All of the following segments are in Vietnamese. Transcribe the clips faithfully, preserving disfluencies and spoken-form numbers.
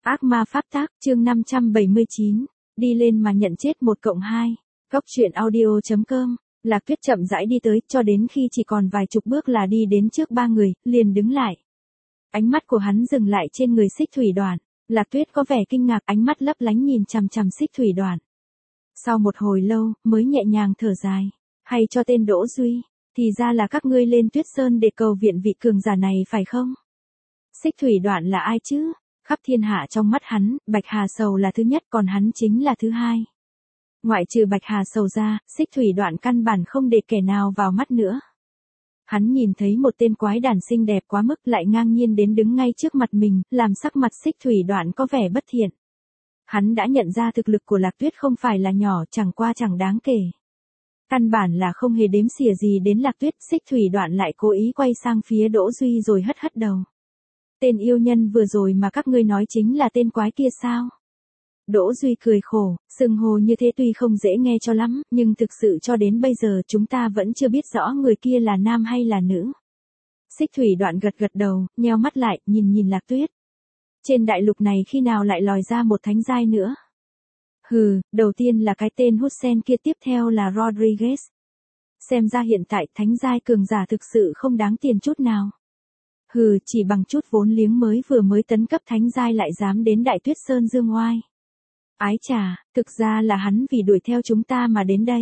Ác ma pháp tác, chương năm trăm bảy mươi chín, đi lên mà nhận chết một cộng hai. Góc truyện audio chấm com, Lạc Tuyết chậm rãi đi tới, cho đến khi chỉ còn vài chục bước là đi đến trước ba người, liền đứng lại. Ánh mắt của hắn dừng lại trên người Xích Thủy Đoản. Lạc Tuyết có vẻ kinh ngạc, ánh mắt lấp lánh nhìn chằm chằm Xích Thủy Đoản. Sau một hồi lâu, mới nhẹ nhàng thở dài. Hay cho tên Đỗ Duy, thì ra là các ngươi lên Tuyết Sơn để cầu viện vị cường giả này phải không? Xích Thủy Đoản là ai chứ? Khắp thiên hạ trong mắt hắn, Bạch Hà Sầu là thứ nhất, còn hắn chính là thứ hai. Ngoại trừ Bạch Hà Sầu ra, Xích Thủy Đoản căn bản không để kẻ nào vào mắt nữa. Hắn nhìn thấy một tên quái đản xinh đẹp quá mức lại ngang nhiên đến đứng ngay trước mặt mình, làm sắc mặt Xích Thủy Đoản có vẻ bất thiện. Hắn đã nhận ra thực lực của Lạc Tuyết không phải là nhỏ, chẳng qua chẳng đáng kể. Căn bản là không hề đếm xỉa gì đến Lạc Tuyết. Xích Thủy Đoản lại cố ý quay sang phía Đỗ Duy rồi hất hất đầu. Tên yêu nhân vừa rồi mà các ngươi nói chính là tên quái kia sao? Đỗ Duy cười khổ, xưng hô như thế tuy không dễ nghe cho lắm, nhưng thực sự cho đến bây giờ chúng ta vẫn chưa biết rõ người kia là nam hay là nữ. Xích Thủy Đoản gật gật đầu, nheo mắt lại, nhìn nhìn Lạc Tuyết. Trên đại lục này khi nào lại lòi ra một thánh giai nữa? Hừ, đầu tiên là cái tên Hussein kia, tiếp theo là Rodriguez. Xem ra hiện tại thánh giai cường giả thực sự không đáng tiền chút nào. Hừ, chỉ bằng chút vốn liếng mới vừa mới tấn cấp thánh giai lại dám đến Đại Tuyết Sơn dương oai. Ái chà, thực ra là hắn vì đuổi theo chúng ta mà đến đây.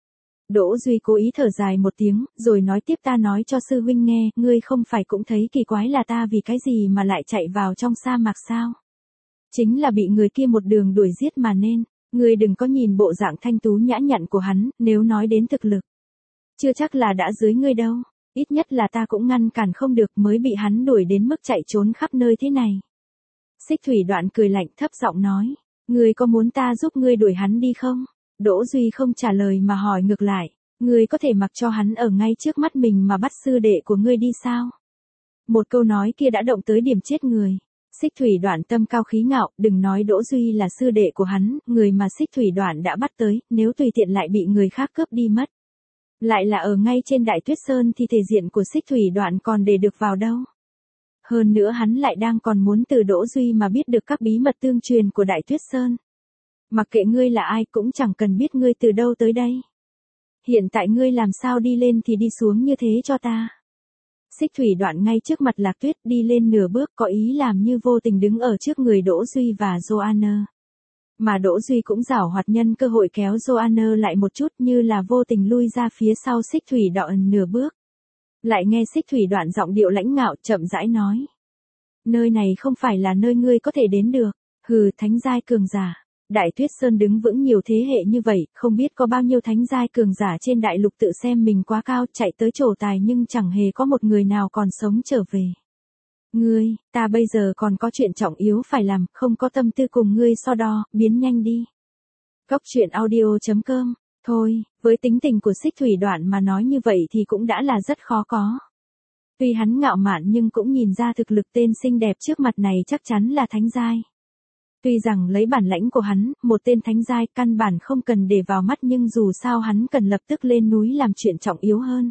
Đỗ Duy cố ý thở dài một tiếng, rồi nói tiếp, ta nói cho sư huynh nghe, ngươi không phải cũng thấy kỳ quái là ta vì cái gì mà lại chạy vào trong sa mạc sao? Chính là bị người kia một đường đuổi giết mà nên, ngươi đừng có nhìn bộ dạng thanh tú nhã nhặn của hắn, nếu nói đến thực lực. Chưa chắc là đã dưới ngươi đâu. Ít nhất là ta cũng ngăn cản không được mới bị hắn đuổi đến mức chạy trốn khắp nơi thế này. Xích Thủy Đoản cười lạnh thấp giọng nói, ngươi có muốn ta giúp ngươi đuổi hắn đi không? Đỗ Duy không trả lời mà hỏi ngược lại, ngươi có thể mặc cho hắn ở ngay trước mắt mình mà bắt sư đệ của ngươi đi sao? Một câu nói kia đã động tới điểm chết người. Xích Thủy Đoản tâm cao khí ngạo, đừng nói Đỗ Duy là sư đệ của hắn, người mà Xích Thủy Đoản đã bắt tới, nếu tùy tiện lại bị người khác cướp đi mất. Lại là ở ngay trên Đại Tuyết Sơn thì thể diện của Xích Thủy Đoản còn để được vào đâu. Hơn nữa hắn lại đang còn muốn từ Đỗ Duy mà biết được các bí mật tương truyền của Đại Tuyết Sơn. Mặc kệ ngươi là ai cũng chẳng cần biết ngươi từ đâu tới đây. Hiện tại ngươi làm sao đi lên thì đi xuống như thế cho ta. Xích Thủy Đoản ngay trước mặt Lạc Tuyết đi lên nửa bước, có ý làm như vô tình đứng ở trước người Đỗ Duy và Joanna. Mà Đỗ Duy cũng giảo hoạt nhân cơ hội kéo Joanna lại một chút, như là vô tình lui ra phía sau Xích Thủy Đoản nửa bước. Lại nghe Xích Thủy Đoản giọng điệu lãnh ngạo chậm rãi nói. Nơi này không phải là nơi ngươi có thể đến được. Hừ, thánh giai cường giả. Đại Tuyết Sơn đứng vững nhiều thế hệ như vậy, không biết có bao nhiêu thánh giai cường giả trên đại lục tự xem mình quá cao chạy tới trổ tài nhưng chẳng hề có một người nào còn sống trở về. Ngươi, ta bây giờ còn có chuyện trọng yếu phải làm, không có tâm tư cùng ngươi so đo, biến nhanh đi. Góc truyện audio chấm com, thôi, với tính tình của Xích Thủy Đoản mà nói như vậy thì cũng đã là rất khó có. Tuy hắn ngạo mạn nhưng cũng nhìn ra thực lực tên xinh đẹp trước mặt này chắc chắn là thánh giai. Tuy rằng lấy bản lãnh của hắn, một tên thánh giai căn bản không cần để vào mắt nhưng dù sao hắn cần lập tức lên núi làm chuyện trọng yếu hơn.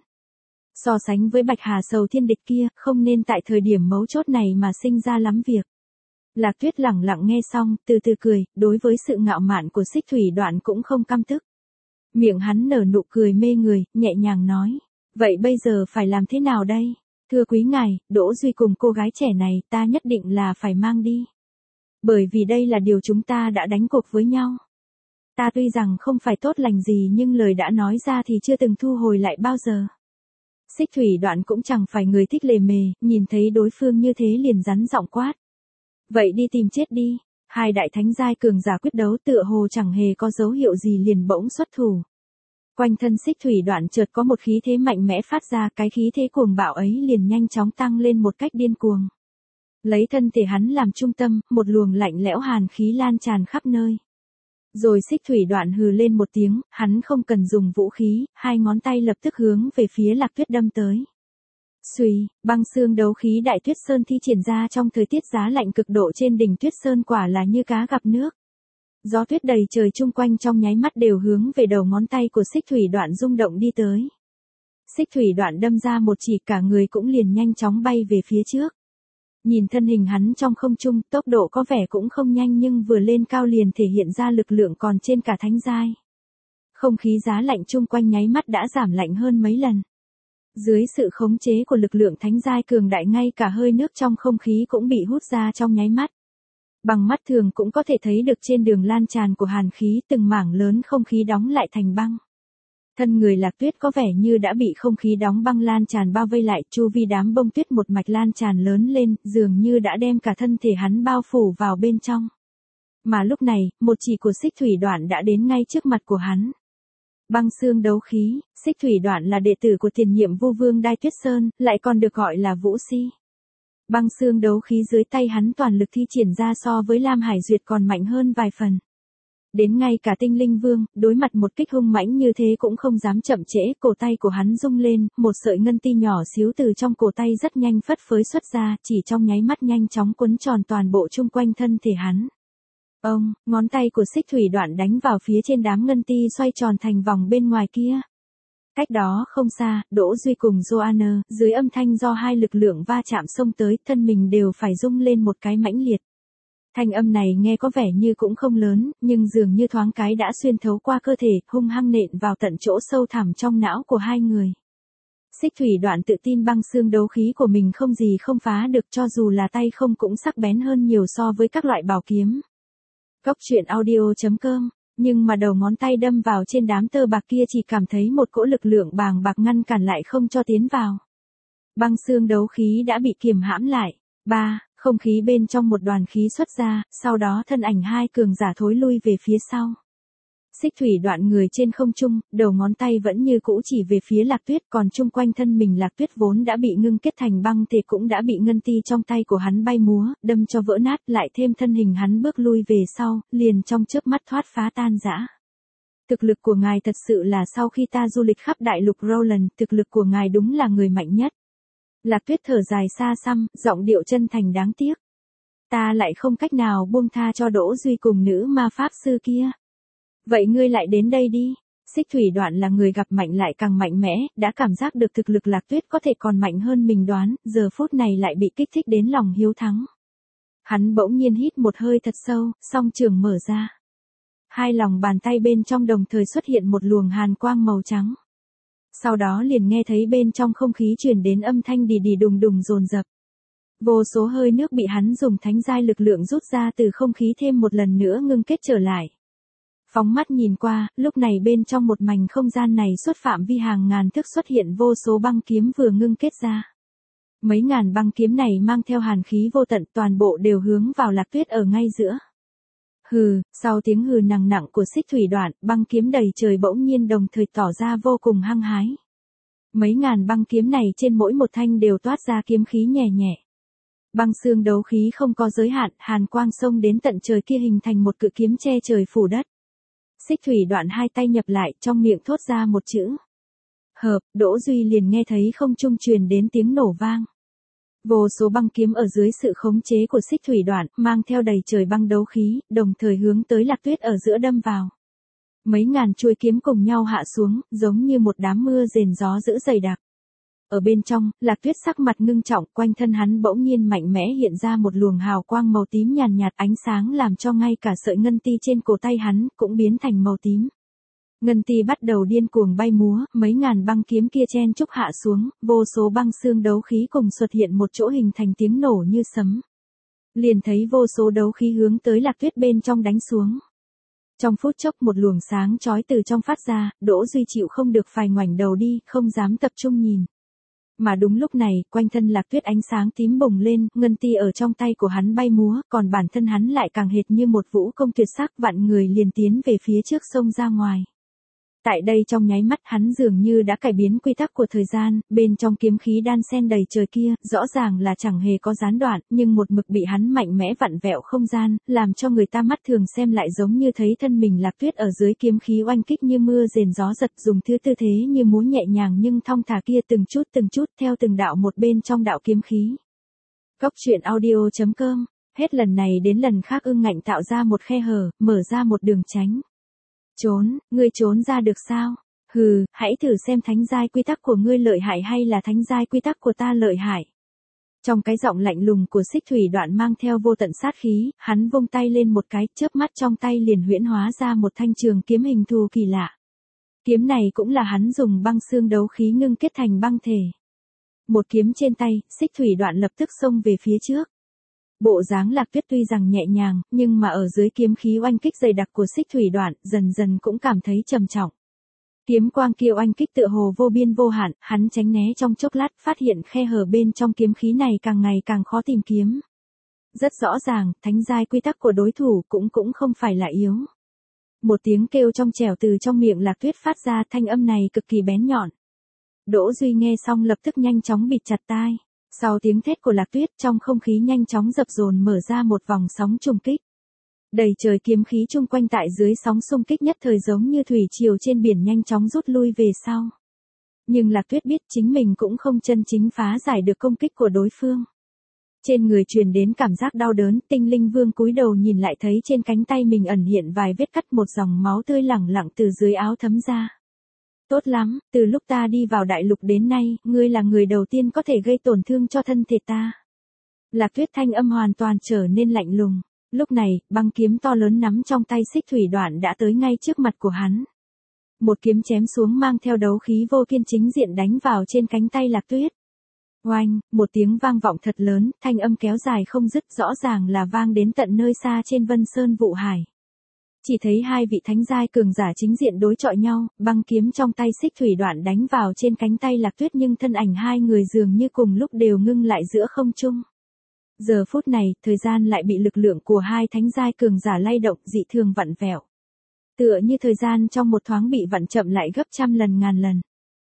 So sánh với Bạch Hà Sầu thiên địch kia, không nên tại thời điểm mấu chốt này mà sinh ra lắm việc. Lạc Tuyết lẳng lặng nghe xong, từ từ cười, đối với sự ngạo mạn của Xích Thủy Đoản cũng không căm tức. Miệng hắn nở nụ cười mê người, nhẹ nhàng nói, vậy bây giờ phải làm thế nào đây? Thưa quý ngài, Đỗ Duy cùng cô gái trẻ này ta nhất định là phải mang đi. Bởi vì đây là điều chúng ta đã đánh cuộc với nhau. Ta tuy rằng không phải tốt lành gì nhưng lời đã nói ra thì chưa từng thu hồi lại bao giờ. Xích Thủy Đoản cũng chẳng phải người thích lề mề, nhìn thấy đối phương như thế liền rắn giọng quát. Vậy đi tìm chết đi. Hai đại thánh giai cường giả quyết đấu tựa hồ chẳng hề có dấu hiệu gì liền bỗng xuất thủ. Quanh thân Xích Thủy Đoản chợt có một khí thế mạnh mẽ phát ra, cái khí thế cuồng bạo ấy liền nhanh chóng tăng lên một cách điên cuồng. Lấy thân thể hắn làm trung tâm, một luồng lạnh lẽo hàn khí lan tràn khắp nơi. Rồi Xích Thủy Đoản hừ lên một tiếng, hắn không cần dùng vũ khí, hai ngón tay lập tức hướng về phía Lạc Tuyết đâm tới. Xuy, băng xương đấu khí Đại Tuyết Sơn thi triển ra trong thời tiết giá lạnh cực độ trên đỉnh Tuyết Sơn quả là như cá gặp nước. Gió tuyết đầy trời chung quanh trong nháy mắt đều hướng về đầu ngón tay của Xích Thủy Đoản rung động đi tới. Xích Thủy Đoản đâm ra một chỉ, cả người cũng liền nhanh chóng bay về phía trước. Nhìn thân hình hắn trong không trung, tốc độ có vẻ cũng không nhanh nhưng vừa lên cao liền thể hiện ra lực lượng còn trên cả thánh giai. Không khí giá lạnh chung quanh nháy mắt đã giảm lạnh hơn mấy lần. Dưới sự khống chế của lực lượng thánh giai cường đại ngay cả hơi nước trong không khí cũng bị hút ra trong nháy mắt. Bằng mắt thường cũng có thể thấy được trên đường lan tràn của hàn khí từng mảng lớn không khí đóng lại thành băng. Thân người Lạc Tuyết có vẻ như đã bị không khí đóng băng lan tràn bao vây lại, chu vi đám bông tuyết một mạch lan tràn lớn lên, dường như đã đem cả thân thể hắn bao phủ vào bên trong. Mà lúc này, một chỉ của Xích Thủy Đoạn đã đến ngay trước mặt của hắn. Băng xương đấu khí, Xích Thủy Đoạn là đệ tử của tiền nhiệm Vu Vương Đai Tuyết Sơn, lại còn được gọi là Vũ Si. Băng xương đấu khí dưới tay hắn toàn lực thi triển ra so với Lam Hải Duyệt còn mạnh hơn vài phần. Đến ngay cả Tinh Linh Vương, đối mặt một kích hung mãnh như thế cũng không dám chậm trễ, cổ tay của hắn rung lên, một sợi ngân ti nhỏ xíu từ trong cổ tay rất nhanh phất phới xuất ra, chỉ trong nháy mắt nhanh chóng quấn tròn toàn bộ chung quanh thân thể hắn. Ông, ngón tay của Xích Thủy Đoạn đánh vào phía trên đám ngân ti xoay tròn thành vòng bên ngoài kia. Cách đó không xa, Đỗ Duy cùng Joanna, dưới âm thanh do hai lực lượng va chạm xông tới, thân mình đều phải rung lên một cái mãnh liệt. Thanh âm này nghe có vẻ như cũng không lớn, nhưng dường như thoáng cái đã xuyên thấu qua cơ thể, hung hăng nện vào tận chỗ sâu thẳm trong não của hai người. Xích Thủy Đoạn tự tin băng xương đấu khí của mình không gì không phá được, cho dù là tay không cũng sắc bén hơn nhiều so với các loại bảo kiếm. Cốc truyện audio chấm com, nhưng mà đầu ngón tay đâm vào trên đám tơ bạc kia chỉ cảm thấy một cỗ lực lượng bàng bạc ngăn cản lại không cho tiến vào. Băng xương đấu khí đã bị kiềm hãm lại. Ba, không khí bên trong một đoàn khí xuất ra, sau đó thân ảnh hai cường giả thối lui về phía sau. Xích Thủy Đoạn người trên không trung, đầu ngón tay vẫn như cũ chỉ về phía Lạc Tuyết, còn chung quanh thân mình Lạc Tuyết vốn đã bị ngưng kết thành băng thì cũng đã bị ngân ti trong tay của hắn bay múa, đâm cho vỡ nát, lại thêm thân hình hắn bước lui về sau, liền trong chớp mắt thoát phá tan rã. Thực lực của ngài thật sự là sau khi ta du lịch khắp đại lục Roland, thực lực của ngài đúng là người mạnh nhất. Lạc Tuyết thở dài xa xăm, giọng điệu chân thành đáng tiếc. Ta lại không cách nào buông tha cho Đỗ Duy cùng nữ ma pháp sư kia. Vậy ngươi lại đến đây đi. Xích Thủy Đoạn là người gặp mạnh lại càng mạnh mẽ, đã cảm giác được thực lực Lạc Tuyết có thể còn mạnh hơn mình đoán, giờ phút này lại bị kích thích đến lòng hiếu thắng. Hắn bỗng nhiên hít một hơi thật sâu, song trường mở ra. Hai lòng bàn tay bên trong đồng thời xuất hiện một luồng hàn quang màu trắng. Sau đó liền nghe thấy bên trong không khí truyền đến âm thanh đì đì đùng đùng dồn dập. Vô số hơi nước bị hắn dùng thánh giai lực lượng rút ra từ không khí thêm một lần nữa ngưng kết trở lại. Phóng mắt nhìn qua, lúc này bên trong một mảnh không gian này xuất phạm vi hàng ngàn thước xuất hiện vô số băng kiếm vừa ngưng kết ra. Mấy ngàn băng kiếm này mang theo hàn khí vô tận, toàn bộ đều hướng vào Lạc Tuyết ở ngay giữa. Hừ, sau tiếng hừ nặng nặng của Xích Thủy Đoạn, băng kiếm đầy trời bỗng nhiên đồng thời tỏ ra vô cùng hăng hái. Mấy ngàn băng kiếm này trên mỗi một thanh đều toát ra kiếm khí nhẹ nhẹ. Băng xương đấu khí không có giới hạn, hàn quang xông đến tận trời kia hình thành một cự kiếm che trời phủ đất. Xích Thủy Đoạn hai tay nhập lại, trong miệng thốt ra một chữ. Hợp, Đỗ Duy liền nghe thấy không trung truyền đến tiếng nổ vang. Vô số băng kiếm ở dưới sự khống chế của Xích Thủy Đoạn, mang theo đầy trời băng đấu khí, đồng thời hướng tới Lạc Tuyết ở giữa đâm vào. Mấy ngàn chuôi kiếm cùng nhau hạ xuống, giống như một đám mưa rền gió dữ dày đặc. Ở bên trong, Lạc Tuyết sắc mặt ngưng trọng, quanh thân hắn bỗng nhiên mạnh mẽ hiện ra một luồng hào quang màu tím nhàn nhạt, ánh sáng làm cho ngay cả sợi ngân ti trên cổ tay hắn cũng biến thành màu tím. Ngân ti bắt đầu điên cuồng bay múa, mấy ngàn băng kiếm kia chen chúc hạ xuống, vô số băng xương đấu khí cùng xuất hiện một chỗ hình thành tiếng nổ như sấm. Liền thấy vô số đấu khí hướng tới Lạc Tuyết bên trong đánh xuống. Trong phút chốc một luồng sáng chói từ trong phát ra, Đỗ Duy chịu không được phải ngoảnh đầu đi, không dám tập trung nhìn. Mà đúng lúc này, quanh thân Lạc Tuyết ánh sáng tím bùng lên, ngân ti ở trong tay của hắn bay múa, còn bản thân hắn lại càng hệt như một vũ công tuyệt sắc, vạn người liền tiến về phía trước sông ra ngoài. Tại đây trong nháy mắt hắn dường như đã cải biến quy tắc của thời gian, bên trong kiếm khí đan xen đầy trời kia, rõ ràng là chẳng hề có gián đoạn, nhưng một mực bị hắn mạnh mẽ vặn vẹo không gian, làm cho người ta mắt thường xem lại giống như thấy thân mình Lạc Tuyết ở dưới kiếm khí oanh kích như mưa rền gió giật, dùng thứ tư thế như múa nhẹ nhàng nhưng thong thả kia từng chút từng chút theo từng đạo một bên trong đạo kiếm khí. Cốc truyện audio chấm com, hết lần này đến lần khác ưng ngạnh tạo ra một khe hở, mở ra một đường tránh. Trốn, ngươi trốn ra được sao? Hừ, hãy thử xem thánh giai quy tắc của ngươi lợi hại hay là thánh giai quy tắc của ta lợi hại. Trong cái giọng lạnh lùng của Xích Thủy Đoạn mang theo vô tận sát khí, hắn vung tay lên một cái, chớp mắt trong tay liền huyễn hóa ra một thanh trường kiếm hình thù kỳ lạ. Kiếm này cũng là hắn dùng băng xương đấu khí ngưng kết thành băng thể. Một kiếm trên tay, Xích Thủy Đoạn lập tức xông về phía trước. Bộ dáng Lạc Tuyết tuy rằng nhẹ nhàng, nhưng mà ở dưới kiếm khí oanh kích dày đặc của Xích Thủy Đoạn, dần dần cũng cảm thấy trầm trọng. Kiếm quang kia oanh kích tựa hồ vô biên vô hạn, hắn tránh né trong chốc lát, phát hiện khe hở bên trong kiếm khí này càng ngày càng khó tìm kiếm. Rất rõ ràng, thánh giai quy tắc của đối thủ cũng cũng không phải là yếu. Một tiếng kêu trong trẻo từ trong miệng Lạc Tuyết phát ra, thanh âm này cực kỳ bén nhọn. Đỗ Duy nghe xong lập tức nhanh chóng bịt chặt tai. Sau tiếng thét của Lạc Tuyết, trong không khí nhanh chóng dập dồn mở ra một vòng sóng trùng kích. Đầy trời kiếm khí chung quanh tại dưới sóng xung kích nhất thời giống như thủy triều trên biển nhanh chóng rút lui về sau. Nhưng Lạc Tuyết biết chính mình cũng không chân chính phá giải được công kích của đối phương. Trên người truyền đến cảm giác đau đớn, Tinh Linh Vương cúi đầu nhìn lại thấy trên cánh tay mình ẩn hiện vài vết cắt, một dòng máu tươi lẳng lặng từ dưới áo thấm ra. Tốt lắm, từ lúc ta đi vào đại lục đến nay, ngươi là người đầu tiên có thể gây tổn thương cho thân thể ta. Lạc Tuyết thanh âm hoàn toàn trở nên lạnh lùng. Lúc này, băng kiếm to lớn nắm trong tay Xích Thủy Đoạn đã tới ngay trước mặt của hắn. Một kiếm chém xuống mang theo đấu khí vô kiên chính diện đánh vào trên cánh tay Lạc Tuyết. Oanh, một tiếng vang vọng thật lớn, thanh âm kéo dài không dứt, rõ ràng là vang đến tận nơi xa trên Vân Sơn Vụ Hải. Chỉ thấy hai vị thánh giai cường giả chính diện đối chọi nhau, băng kiếm trong tay Xích Thủy Đoạn đánh vào trên cánh tay Lạc Tuyết, nhưng thân ảnh hai người dường như cùng lúc đều ngưng lại giữa không trung. Giờ phút này, thời gian lại bị lực lượng của hai thánh giai cường giả lay động, dị thường vặn vẹo. Tựa như thời gian trong một thoáng bị vặn chậm lại gấp trăm lần ngàn lần.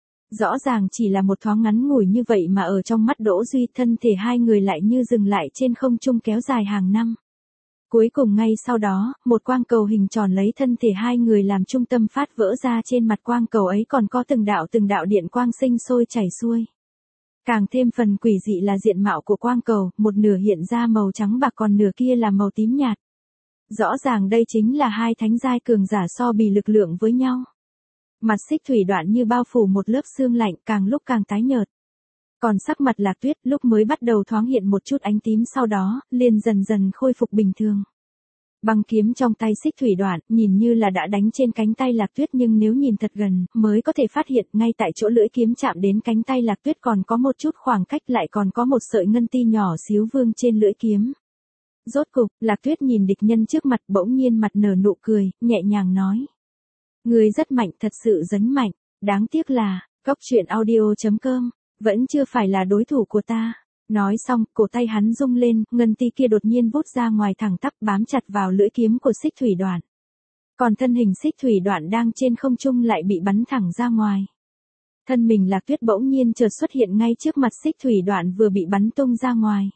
Rõ ràng chỉ là một thoáng ngắn ngủi như vậy mà ở trong mắt Đỗ Duy, thân thể hai người lại như dừng lại trên không trung kéo dài hàng năm. Cuối cùng ngay sau đó, một quang cầu hình tròn lấy thân thể hai người làm trung tâm phát vỡ ra, trên mặt quang cầu ấy còn có từng đạo từng đạo điện quang sinh sôi chảy xuôi. Càng thêm phần quỷ dị là diện mạo của quang cầu, một nửa hiện ra màu trắng bạc còn nửa kia là màu tím nhạt. Rõ ràng đây chính là hai thánh giai cường giả so bì lực lượng với nhau. Mặt Xích Thủy Đoạn như bao phủ một lớp sương lạnh, càng lúc càng tái nhợt. Còn sắc mặt Lạc Tuyết lúc mới bắt đầu thoáng hiện một chút ánh tím, sau đó, liền dần dần khôi phục bình thường. Băng kiếm trong tay Xích Thủy Đoạn, nhìn như là đã đánh trên cánh tay Lạc Tuyết, nhưng nếu nhìn thật gần, mới có thể phát hiện, ngay tại chỗ lưỡi kiếm chạm đến cánh tay Lạc Tuyết còn có một chút khoảng cách, lại còn có một sợi ngân ti nhỏ xíu vương trên lưỡi kiếm. Rốt cục, Lạc Tuyết nhìn địch nhân trước mặt, bỗng nhiên mặt nở nụ cười, nhẹ nhàng nói. Người rất mạnh, thật sự rất mạnh, đáng tiếc là, cốc truyện audio chấm com, vẫn chưa phải là đối thủ của ta. Nói xong, cổ tay hắn rung lên, ngân ti kia đột nhiên vút ra ngoài thẳng tắp bám chặt vào lưỡi kiếm của Xích Thủy Đoạn. Còn thân hình Xích Thủy Đoạn đang trên không trung lại bị bắn thẳng ra ngoài. Thân mình Lạc Tuyết bỗng nhiên chợt xuất hiện ngay trước mặt Xích Thủy Đoạn vừa bị bắn tung ra ngoài.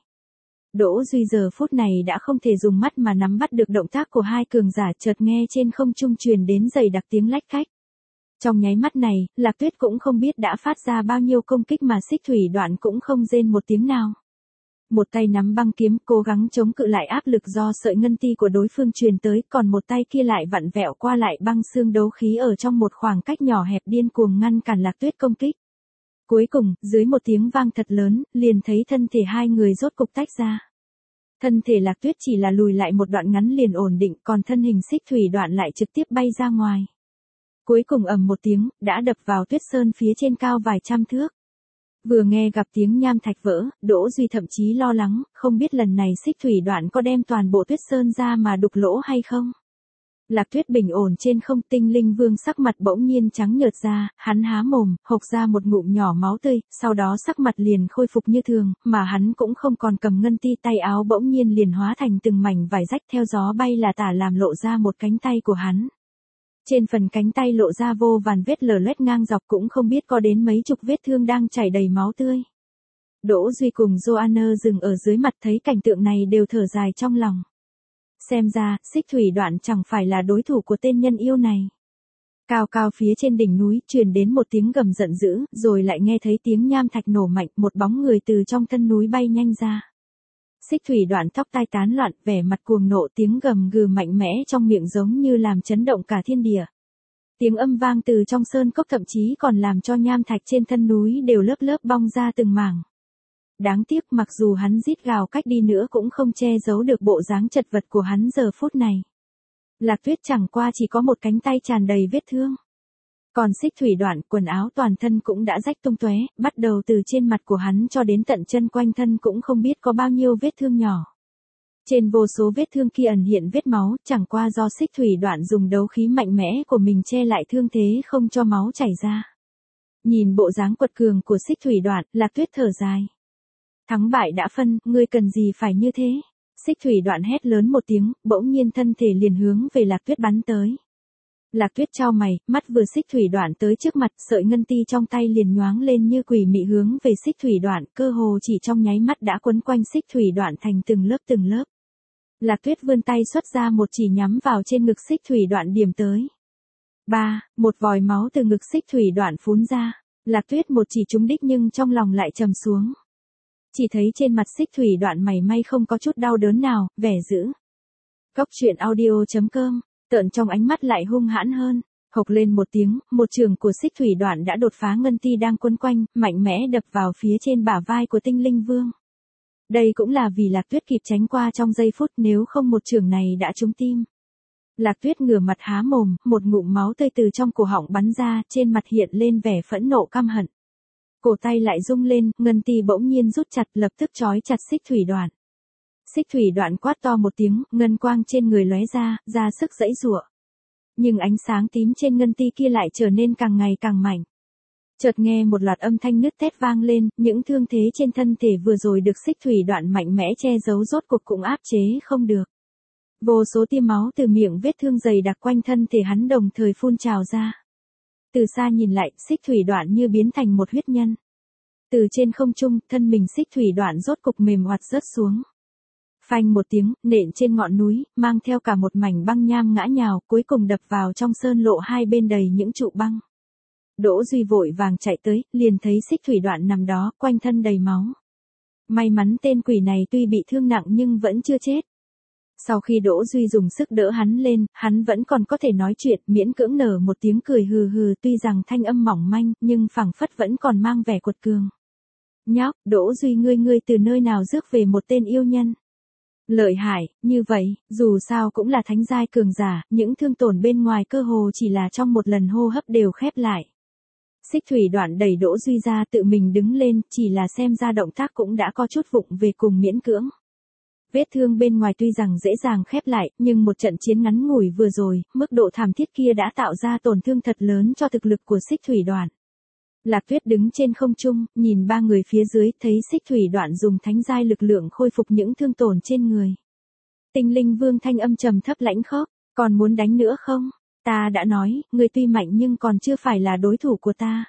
Đỗ Duy giờ phút này đã không thể dùng mắt mà nắm bắt được động tác của hai cường giả, chợt nghe trên không trung truyền đến dày đặc tiếng lách cách. Trong nháy mắt này, Lạc Tuyết cũng không biết đã phát ra bao nhiêu công kích mà Xích Thủy Đoạn cũng không rên một tiếng nào. Một tay nắm băng kiếm cố gắng chống cự lại áp lực do sợi ngân ti của đối phương truyền tới, còn một tay kia lại vặn vẹo qua lại băng xương đấu khí ở trong một khoảng cách nhỏ hẹp, điên cuồng ngăn cản Lạc Tuyết công kích. Cuối cùng, dưới một tiếng vang thật lớn, liền thấy thân thể hai người rốt cục tách ra. Thân thể Lạc Tuyết chỉ là lùi lại một đoạn ngắn liền ổn định, còn thân hình Xích Thủy Đoạn lại trực tiếp bay ra ngoài. Cuối cùng ầm một tiếng, đã đập vào tuyết sơn phía trên cao vài trăm thước. Vừa nghe gặp tiếng nham thạch vỡ, Đỗ Duy thậm chí lo lắng, không biết lần này Xích Thủy Đoạn có đem toàn bộ tuyết sơn ra mà đục lỗ hay không. Lạc Tuyết bình ổn trên không, Tinh Linh Vương sắc mặt bỗng nhiên trắng nhợt ra, hắn há mồm, hộc ra một ngụm nhỏ máu tươi, sau đó sắc mặt liền khôi phục như thường, mà hắn cũng không còn cầm ngân ti, tay áo bỗng nhiên liền hóa thành từng mảnh vải rách theo gió bay là tả, làm lộ ra một cánh tay của hắn. Trên phần cánh tay lộ ra vô vàn vết lở loét ngang dọc, cũng không biết có đến mấy chục vết thương đang chảy đầy máu tươi. Đỗ Duy cùng Joanna dừng ở dưới mặt thấy cảnh tượng này đều thở dài trong lòng. Xem ra, Xích Thủy Đoạn chẳng phải là đối thủ của tên nhân yêu này. Cao cao phía trên đỉnh núi truyền đến một tiếng gầm giận dữ, rồi lại nghe thấy tiếng nham thạch nổ mạnh, một bóng người từ trong thân núi bay nhanh ra. Xích Thủy Đoạn tóc tai tán loạn, vẻ mặt cuồng nộ, tiếng gầm gừ mạnh mẽ trong miệng giống như làm chấn động cả thiên địa. Tiếng âm vang từ trong sơn cốc thậm chí còn làm cho nham thạch trên thân núi đều lớp lớp bong ra từng mảng. Đáng tiếc mặc dù hắn rít gào cách đi nữa cũng không che giấu được bộ dáng chật vật của hắn giờ phút này. Lạc Tuyết chẳng qua chỉ có một cánh tay tràn đầy vết thương. Còn Xích Thủy Đoạn, quần áo toàn thân cũng đã rách tung tóe, bắt đầu từ trên mặt của hắn cho đến tận chân quanh thân cũng không biết có bao nhiêu vết thương nhỏ. Trên vô số vết thương kia ẩn hiện vết máu, chẳng qua do Xích Thủy Đoạn dùng đấu khí mạnh mẽ của mình che lại thương thế không cho máu chảy ra. Nhìn bộ dáng quật cường của Xích Thủy Đoạn, Lạc Tuyết thở dài. Thắng bại đã phân, ngươi cần gì phải như thế? Xích Thủy Đoạn hét lớn một tiếng, bỗng nhiên thân thể liền hướng về Lạc Tuyết bắn tới. Lạc Tuyết chau mày, mắt vừa Xích Thủy Đoạn tới trước mặt, sợi ngân ti trong tay liền nhoáng lên như quỷ mị hướng về Xích Thủy Đoạn, cơ hồ chỉ trong nháy mắt đã quấn quanh Xích Thủy Đoạn thành từng lớp từng lớp. Lạc Tuyết vươn tay xuất ra một chỉ nhắm vào trên ngực Xích Thủy Đoạn điểm tới. Ba, một vòi máu từ ngực Xích Thủy Đoạn phún ra. Lạc Tuyết một chỉ trúng đích nhưng trong lòng lại trầm xuống. Chỉ thấy trên mặt Xích Thủy Đoạn mảy may không có chút đau đớn nào, vẻ dữ. Cốc truyện audio chấm com, tợn trong ánh mắt lại hung hãn hơn. Hộc lên một tiếng, một trường của Xích Thủy Đoạn đã đột phá ngân ti đang quấn quanh, mạnh mẽ đập vào phía trên bả vai của Tinh Linh Vương. Đây cũng là vì Lạc Tuyết kịp tránh qua trong giây phút, nếu không một trường này đã trúng tim. Lạc Tuyết ngửa mặt há mồm, một ngụm máu tươi từ trong cổ họng bắn ra, trên mặt hiện lên vẻ phẫn nộ căm hận. Cổ tay lại rung lên, ngân ti bỗng nhiên rút chặt, lập tức trói chặt Xích Thủy Đoạn. Xích Thủy Đoạn quát to một tiếng, ngân quang trên người lóe ra, ra sức giãy giụa. Nhưng ánh sáng tím trên ngân ti kia lại trở nên càng ngày càng mạnh. Chợt nghe một loạt âm thanh nứt tét vang lên, những thương thế trên thân thể vừa rồi được Xích Thủy Đoạn mạnh mẽ che giấu rốt cuộc cũng áp chế không được. Vô số tia máu từ miệng vết thương dày đặc quanh thân thể hắn đồng thời phun trào ra. Từ xa nhìn lại, Xích Thủy Đoạn như biến thành một huyết nhân. Từ trên không trung, thân mình Xích Thủy Đoạn rốt cục mềm oặt rớt xuống. Phanh một tiếng, nện trên ngọn núi, mang theo cả một mảnh băng nham ngã nhào, cuối cùng đập vào trong sơn lộ hai bên đầy những trụ băng. Đỗ Duy vội vàng chạy tới, liền thấy Xích Thủy Đoạn nằm đó, quanh thân đầy máu. May mắn tên quỷ này tuy bị thương nặng nhưng vẫn chưa chết. Sau khi Đỗ Duy dùng sức đỡ hắn lên, hắn vẫn còn có thể nói chuyện, miễn cưỡng nở một tiếng cười hừ hừ, tuy rằng thanh âm mỏng manh, nhưng phảng phất vẫn còn mang vẻ quật cường. Nhóc, Đỗ Duy ngươi ngươi từ nơi nào rước về một tên yêu nhân? Lợi hại, như vậy, dù sao cũng là thánh giai cường giả, những thương tổn bên ngoài cơ hồ chỉ là trong một lần hô hấp đều khép lại. Xích Thủy Đoạn đẩy Đỗ Duy ra tự mình đứng lên, chỉ là xem ra động tác cũng đã có chút vụng về cùng miễn cưỡng. Vết thương bên ngoài tuy rằng dễ dàng khép lại, nhưng một trận chiến ngắn ngủi vừa rồi, mức độ thảm thiết kia đã tạo ra tổn thương thật lớn cho thực lực của Xích Thủy Đoạn. Lạc Tuyết đứng trên không trung, nhìn ba người phía dưới, thấy Xích Thủy Đoạn dùng thánh giai lực lượng khôi phục những thương tổn trên người. Tinh Linh Vương thanh âm trầm thấp lãnh khốc, còn muốn đánh nữa không? Ta đã nói, ngươi tuy mạnh nhưng còn chưa phải là đối thủ của ta.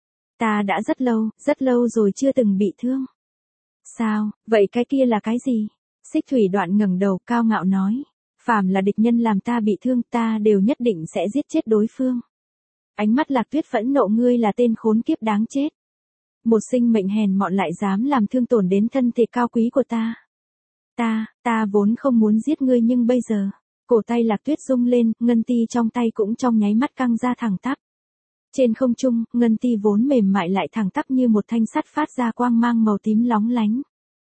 Ta đã rất lâu, rất lâu rồi chưa từng bị thương. Sao, vậy cái kia là cái gì? Xích Thủy Đoạn ngẩng đầu cao ngạo nói. Phàm là địch nhân làm ta bị thương ta đều nhất định sẽ giết chết đối phương. Ánh mắt Lạc Tuyết phẫn nộ, ngươi là tên khốn kiếp đáng chết. Một sinh mệnh hèn mọn lại dám làm thương tổn đến thân thể cao quý của ta. Ta, ta vốn không muốn giết ngươi nhưng bây giờ. Cổ tay Lạc Tuyết rung lên, ngân ti trong tay cũng trong nháy mắt căng ra thẳng tắp. Trên không trung, ngân ti vốn mềm mại lại thẳng tắp như một thanh sắt phát ra quang mang màu tím lóng lánh.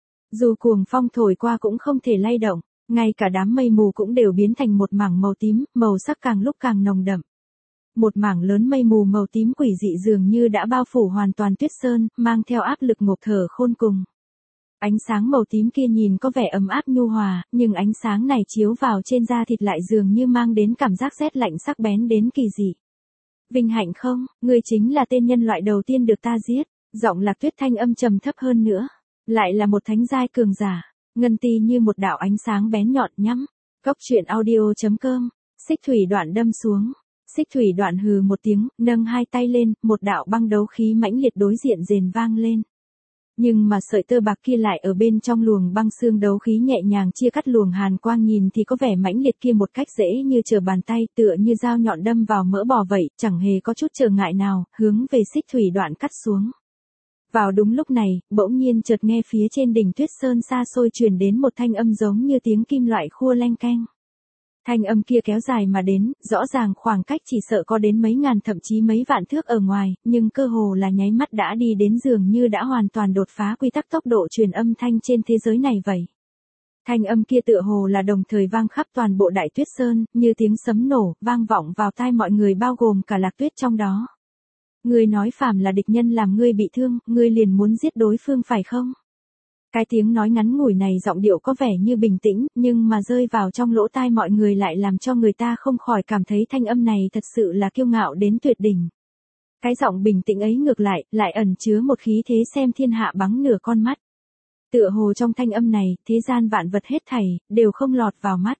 Dù cuồng phong thổi qua cũng không thể lay động, ngay cả đám mây mù cũng đều biến thành một mảng màu tím, màu sắc càng lúc càng nồng đậm. Một mảng lớn mây mù màu tím quỷ dị dường như đã bao phủ hoàn toàn tuyết sơn, mang theo áp lực ngộp thở khôn cùng. Ánh sáng màu tím kia nhìn có vẻ ấm áp nhu hòa, nhưng ánh sáng này chiếu vào trên da thịt lại dường như mang đến cảm giác rét lạnh sắc bén đến kỳ dị. Vinh hạnh không, ngươi chính là tên nhân loại đầu tiên được ta giết. Giọng Lạc Tuyết thanh âm trầm thấp hơn nữa. Lại là một thánh giai cường giả. Ngân ti như một đạo ánh sáng bén nhọn nhắm. Cốc truyện audio chấm com. Xích Thủy Đoạn đâm xuống. Xích Thủy Đoạn hừ một tiếng, nâng hai tay lên, một đạo băng đấu khí mãnh liệt đối diện rền vang lên. Nhưng mà sợi tơ bạc kia lại ở bên trong luồng băng xương đấu khí nhẹ nhàng chia cắt luồng hàn quang, nhìn thì có vẻ mãnh liệt kia một cách dễ như trở bàn tay, tựa như dao nhọn đâm vào mỡ bò vậy, chẳng hề có chút trở ngại nào, hướng về Xích Thủy Đoạn cắt xuống. Vào đúng lúc này, bỗng nhiên chợt nghe phía trên đỉnh Tuyết Sơn xa xôi truyền đến một thanh âm giống như tiếng kim loại khua leng keng. Thanh âm kia kéo dài mà đến, rõ ràng khoảng cách chỉ sợ có đến mấy ngàn thậm chí mấy vạn thước ở ngoài, nhưng cơ hồ là nháy mắt đã đi đến dường như đã hoàn toàn đột phá quy tắc tốc độ truyền âm thanh trên thế giới này vậy. Thanh âm kia tựa hồ là đồng thời vang khắp toàn bộ Đại Tuyết Sơn, như tiếng sấm nổ, vang vọng vào tai mọi người bao gồm cả Lạc Tuyết trong đó. Ngươi nói phàm là địch nhân làm ngươi bị thương, ngươi liền muốn giết đối phương phải không? Cái tiếng nói ngắn ngủi này giọng điệu có vẻ như bình tĩnh, nhưng mà rơi vào trong lỗ tai mọi người lại làm cho người ta không khỏi cảm thấy thanh âm này thật sự là kiêu ngạo đến tuyệt đỉnh. Cái giọng bình tĩnh ấy ngược lại, lại ẩn chứa một khí thế xem thiên hạ bằng nửa con mắt. Tựa hồ trong thanh âm này, thế gian vạn vật hết thảy, đều không lọt vào mắt.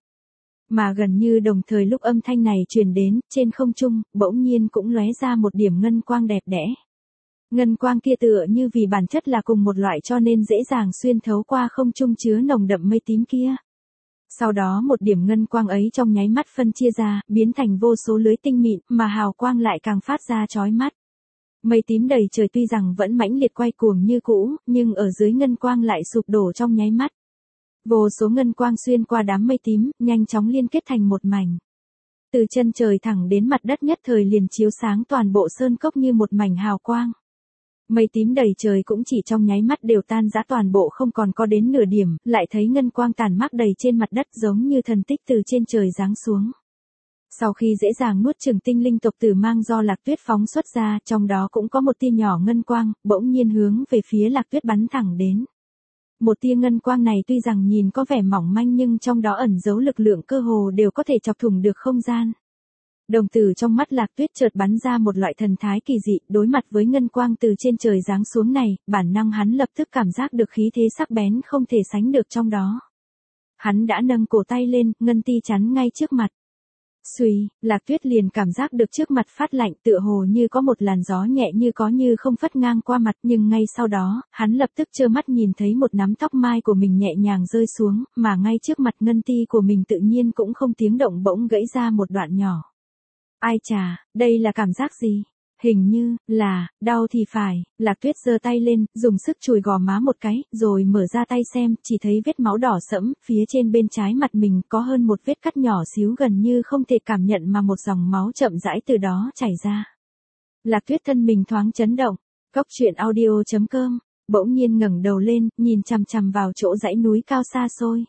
Mà gần như đồng thời lúc âm thanh này truyền đến, trên không trung, bỗng nhiên cũng lóe ra một điểm ngân quang đẹp đẽ. Ngân quang kia tựa như vì bản chất là cùng một loại cho nên dễ dàng xuyên thấu qua không trung chứa nồng đậm mây tím kia. Sau đó một điểm ngân quang ấy trong nháy mắt phân chia ra, biến thành vô số lưới tinh mịn, mà hào quang lại càng phát ra chói mắt. Mây tím đầy trời tuy rằng vẫn mãnh liệt quay cuồng như cũ, nhưng ở dưới ngân quang lại sụp đổ trong nháy mắt. Vô số ngân quang xuyên qua đám mây tím, nhanh chóng liên kết thành một mảnh. Từ chân trời thẳng đến mặt đất nhất thời liền chiếu sáng toàn bộ sơn cốc như một mảnh hào quang. Mây tím đầy trời cũng chỉ trong nháy mắt đều tan rã toàn bộ không còn có đến nửa điểm, lại thấy ngân quang tàn mát đầy trên mặt đất giống như thần tích từ trên trời giáng xuống. Sau khi dễ dàng nuốt chửng tinh linh tộc tử mang do Lạc Tuyết phóng xuất ra, trong đó cũng có một tia nhỏ ngân quang, bỗng nhiên hướng về phía Lạc Tuyết bắn thẳng đến. Một tia ngân quang này tuy rằng nhìn có vẻ mỏng manh nhưng trong đó ẩn giấu lực lượng cơ hồ đều có thể chọc thủng được không gian. Đồng tử trong mắt Lạc Tuyết chợt bắn ra một loại thần thái kỳ dị, đối mặt với ngân quang từ trên trời giáng xuống này, bản năng hắn lập tức cảm giác được khí thế sắc bén không thể sánh được trong đó. Hắn đã nâng cổ tay lên, ngân ti chắn ngay trước mặt. Xuy, Lạc Tuyết liền cảm giác được trước mặt phát lạnh tựa hồ như có một làn gió nhẹ như có như không phất ngang qua mặt, nhưng ngay sau đó, hắn lập tức trơ mắt nhìn thấy một nắm tóc mai của mình nhẹ nhàng rơi xuống, mà ngay trước mặt ngân ti của mình tự nhiên cũng không tiếng động bỗng gãy ra một đoạn nhỏ. Ai chà, đây là cảm giác gì? Hình như, là, đau thì phải, Lạc Tuyết giơ tay lên, dùng sức chùi gò má một cái, rồi mở ra tay xem, chỉ thấy vết máu đỏ sẫm, phía trên bên trái mặt mình có hơn một vết cắt nhỏ xíu gần như không thể cảm nhận mà một dòng máu chậm rãi từ đó chảy ra. Lạc Tuyết thân mình thoáng chấn động, Cốc truyện audio chấm com, bỗng nhiên ngẩng đầu lên, nhìn chằm chằm vào chỗ dãy núi cao xa xôi.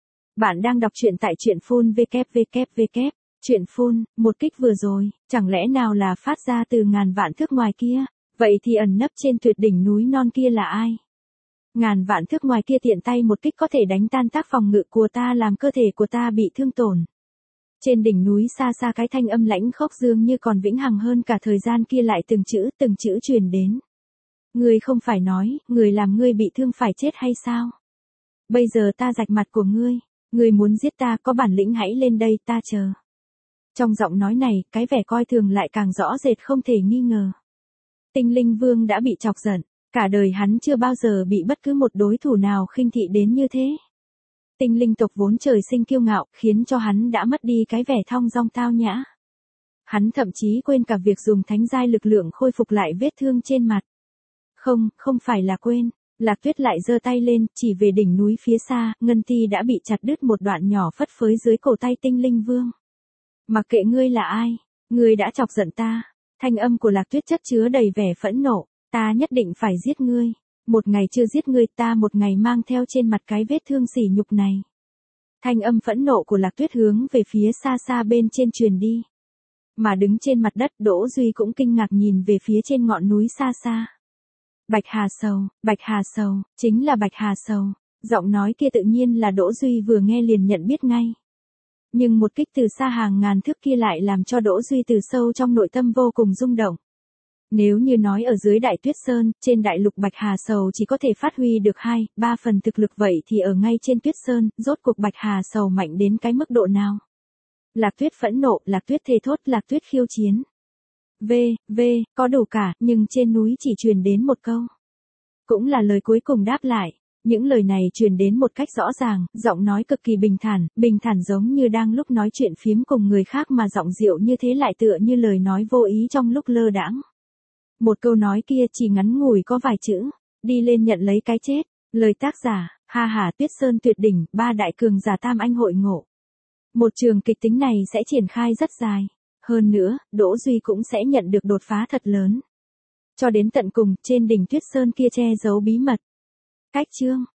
Bạn đang đọc truyện tại truyện phun vê kép vê kép vê kép. Chuyện phun, một kích vừa rồi, chẳng lẽ nào là phát ra từ ngàn vạn thước ngoài kia, vậy thì ẩn nấp trên tuyệt đỉnh núi non kia là ai? Ngàn vạn thước ngoài kia tiện tay một kích có thể đánh tan tác phòng ngự của ta làm cơ thể của ta bị thương tổn. Trên đỉnh núi xa xa cái thanh âm lãnh khốc dương như còn vĩnh hằng hơn cả thời gian kia lại từng chữ từng chữ truyền đến. Ngươi không phải nói, người làm ngươi bị thương phải chết hay sao? Bây giờ ta rạch mặt của ngươi, ngươi muốn giết ta có bản lĩnh hãy lên đây ta chờ. Trong giọng nói này, cái vẻ coi thường lại càng rõ rệt không thể nghi ngờ. Tinh Linh Vương đã bị chọc giận, cả đời hắn chưa bao giờ bị bất cứ một đối thủ nào khinh thị đến như thế. Tinh linh tộc vốn trời sinh kiêu ngạo, khiến cho hắn đã mất đi cái vẻ thong dong tao nhã. Hắn thậm chí quên cả việc dùng thánh giai lực lượng khôi phục lại vết thương trên mặt. Không, không phải là quên, Lạc Tuyết lại giơ tay lên, chỉ về đỉnh núi phía xa, ngân ti đã bị chặt đứt một đoạn nhỏ phất phới dưới cổ tay Tinh Linh Vương. Mặc kệ ngươi là ai, ngươi đã chọc giận ta. Thanh âm của Lạc Tuyết chất chứa đầy vẻ phẫn nộ, ta nhất định phải giết ngươi. Một ngày chưa giết ngươi ta một ngày mang theo trên mặt cái vết thương sỉ nhục này. Thanh âm phẫn nộ của Lạc Tuyết hướng về phía xa xa bên trên truyền đi. Mà đứng trên mặt đất Đỗ Duy cũng kinh ngạc nhìn về phía trên ngọn núi xa xa. Bạch Hà Sầu, Bạch Hà Sầu, chính là Bạch Hà Sầu. Giọng nói kia tự nhiên là Đỗ Duy vừa nghe liền nhận biết ngay. Nhưng một kích từ xa hàng ngàn thước kia lại làm cho Đỗ Duy từ sâu trong nội tâm vô cùng rung động. Nếu như nói ở dưới Đại Tuyết Sơn, trên đại lục Bạch Hà Sầu chỉ có thể phát huy được hai, ba phần thực lực vậy thì ở ngay trên Tuyết Sơn, rốt cuộc Bạch Hà Sầu mạnh đến cái mức độ nào? Lạc Tuyết phẫn nộ, Lạc Tuyết thề thốt, Lạc Tuyết khiêu chiến. V, V, có đủ cả, nhưng trên núi chỉ truyền đến một câu. Cũng là lời cuối cùng đáp lại. Những lời này truyền đến một cách rõ ràng, giọng nói cực kỳ bình thản, bình thản giống như đang lúc nói chuyện phiếm cùng người khác mà giọng dịu như thế lại tựa như lời nói vô ý trong lúc lơ đãng. Một câu nói kia chỉ ngắn ngủi có vài chữ, đi lên nhận lấy cái chết, lời tác giả, ha hà Tuyết Sơn tuyệt đỉnh, ba đại cường giả tam anh hội ngộ. Một trường kịch tính này sẽ triển khai rất dài. Hơn nữa, Đỗ Duy cũng sẽ nhận được đột phá thật lớn. Cho đến tận cùng, trên đỉnh Tuyết Sơn kia che giấu bí mật. Cách chương